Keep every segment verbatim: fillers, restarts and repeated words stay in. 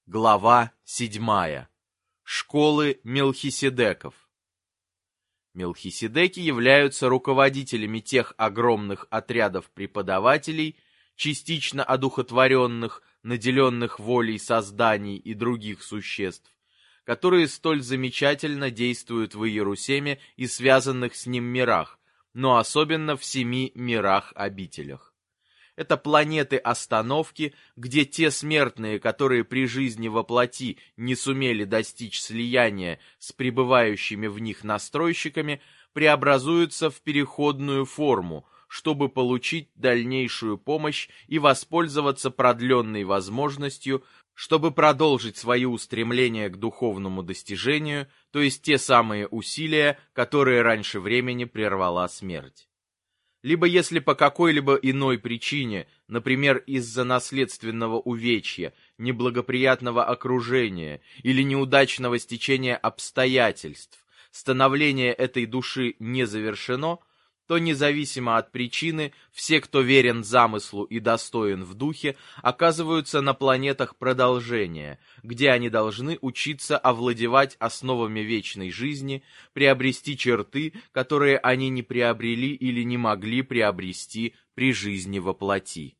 Глава седьмая. Школы Мелхиседеков. Мелхиседеки являются руководителями тех огромных отрядов преподавателей, частично одухотворенных, наделенных волей созданий и других существ, которые столь замечательно действуют в Иерусалиме и связанных с ним мирах, но особенно в семи мирах-обителях. Это планеты-остановки, где те смертные, которые при жизни во плоти не сумели достичь слияния с пребывающими в них настройщиками, преобразуются в переходную форму, чтобы получить дальнейшую помощь и воспользоваться продленной возможностью, чтобы продолжить свои устремления к духовному достижению, то есть те самые усилия, которые раньше времени прервала смерть. Либо если по какой-либо иной причине, например, из-за наследственного увечья, неблагоприятного окружения или неудачного стечения обстоятельств, становление этой души не завершено, то независимо от причины, все, кто верен замыслу и достоин в духе, оказываются на планетах продолжения, где они должны учиться овладевать основами вечной жизни, приобрести черты, которые они не приобрели или не могли приобрести при жизни во плоти.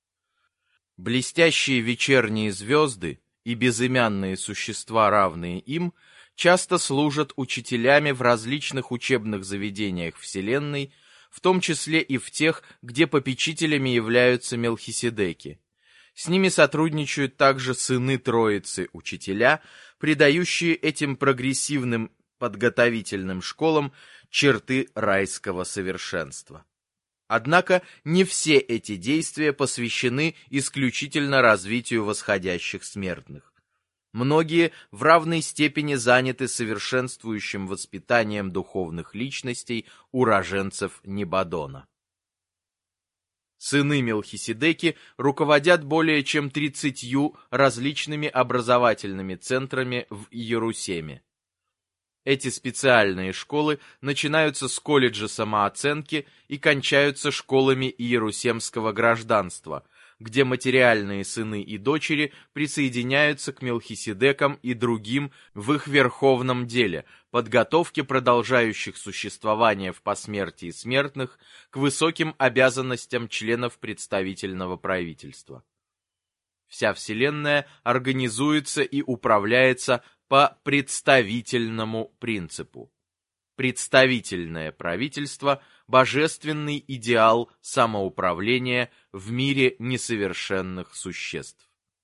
Блестящие вечерние звезды и безымянные существа, равные им, часто служат учителями в различных учебных заведениях Вселенной, в том числе и в тех, где попечителями являются Мелхиседеки. С ними сотрудничают также сыны Троицы учителя, придающие этим прогрессивным подготовительным школам черты райского совершенства. Однако не все эти действия посвящены исключительно развитию восходящих смертных. Многие в равной степени заняты совершенствующим воспитанием духовных личностей уроженцев Небадона. Сыны Мелхиседеки руководят более чем тридцатью различными образовательными центрами в Иерусалиме. Эти специальные школы начинаются с колледжа самооценки и кончаются школами иерусалимского гражданства, где материальные сыны и дочери присоединяются к Мелхиседекам и другим в их верховном деле, подготовке продолжающих существование в посмертии смертных к высоким обязанностям членов представительного правительства. Вся Вселенная организуется и управляется по представительному принципу. Представительное правительство – божественный идеал самоуправления в мире несовершенных существ.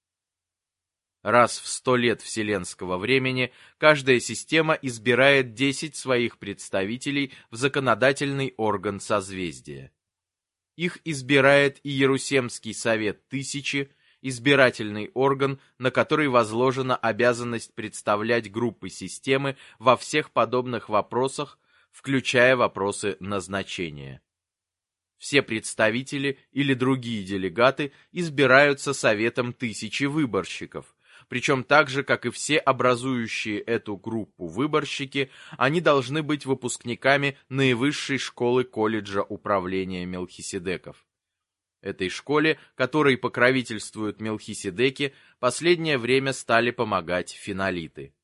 Раз в сто лет вселенского времени каждая система избирает десять своих представителей в законодательный орган созвездия. Их избирает Иерусалимский совет тысячи, избирательный орган, на который возложена обязанность представлять группы системы во всех подобных вопросах, включая вопросы назначения. Все представители или другие делегаты избираются советом тысячи выборщиков, причем так же, как и все образующие эту группу выборщики, они должны быть выпускниками наивысшей школы колледжа управления Мелхиседеков. Этой школе, которой покровительствуют Мелхиседеки, последнее время стали помогать финолиты.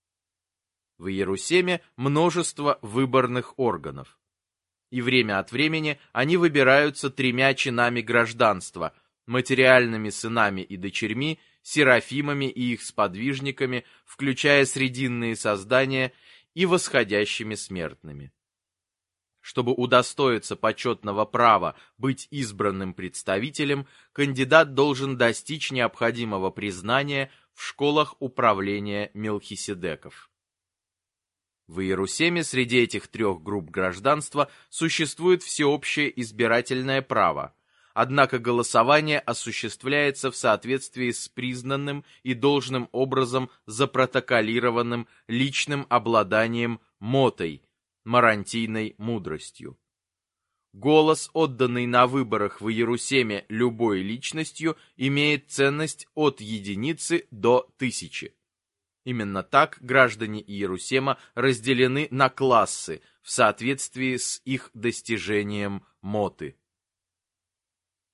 В Иерусалиме множество выборных органов. И время от времени они выбираются тремя чинами гражданства: материальными сынами и дочерьми, серафимами и их сподвижниками, включая срединные создания, и восходящими смертными. Чтобы удостоиться почетного права быть избранным представителем, кандидат должен достичь необходимого признания в школах управления Мелхиседеков. В Иерусалиме среди этих трех групп гражданства существует всеобщее избирательное право, однако голосование осуществляется в соответствии с признанным и должным образом запротоколированным личным обладанием мотой, марантийной мудростью. Голос, отданный на выборах в Иерусалиме любой личностью, имеет ценность от единицы до тысячи. Именно так граждане Иерусалима разделены на классы в соответствии с их достижением моты.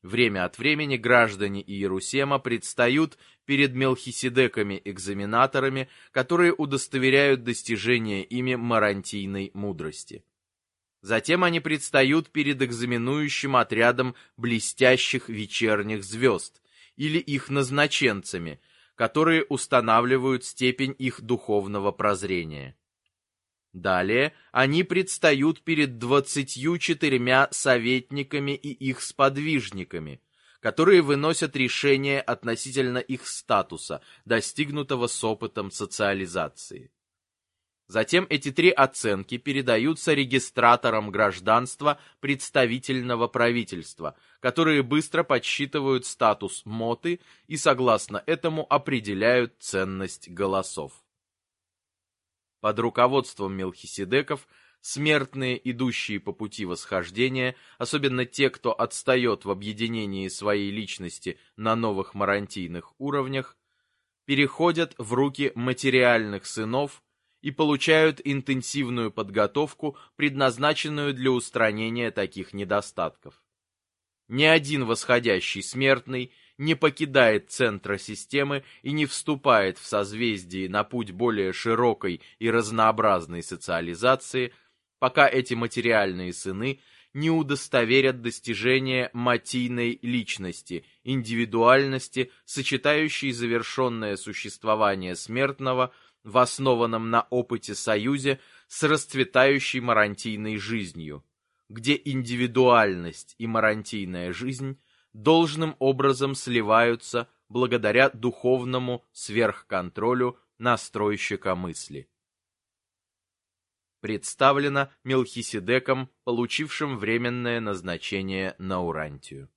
Время от времени граждане Иерусалима предстают перед Мелхиседеками-экзаменаторами, которые удостоверяют достижение ими марантийной мудрости. Затем они предстают перед экзаменующим отрядом блестящих вечерних звезд или их назначенцами, которые устанавливают степень их духовного прозрения. Далее они предстают перед двадцатью четырьмя советниками и их сподвижниками, которые выносят решения относительно их статуса, достигнутого с опытом социализации. Затем эти три оценки передаются регистраторам гражданства представительного правительства, которые быстро подсчитывают статус моты и согласно этому определяют ценность голосов. Под руководством Мелхиседеков смертные, идущие по пути восхождения, особенно те, кто отстает в объединении своей личности на новых марантийных уровнях, переходят в руки материальных сынов и получают интенсивную подготовку, предназначенную для устранения таких недостатков. Ни один восходящий смертный не покидает центра системы и не вступает в созвездие на путь более широкой и разнообразной социализации, пока эти материальные сыны не удостоверят достижения матийной личности, индивидуальности, сочетающей завершенное существование смертного в основанном на опыте союзе с расцветающей марантийной жизнью, где индивидуальность и марантийная жизнь должным образом сливаются благодаря духовному сверхконтролю настройщика мысли. Представлено Мелхиседеком, получившим временное назначение на Урантию.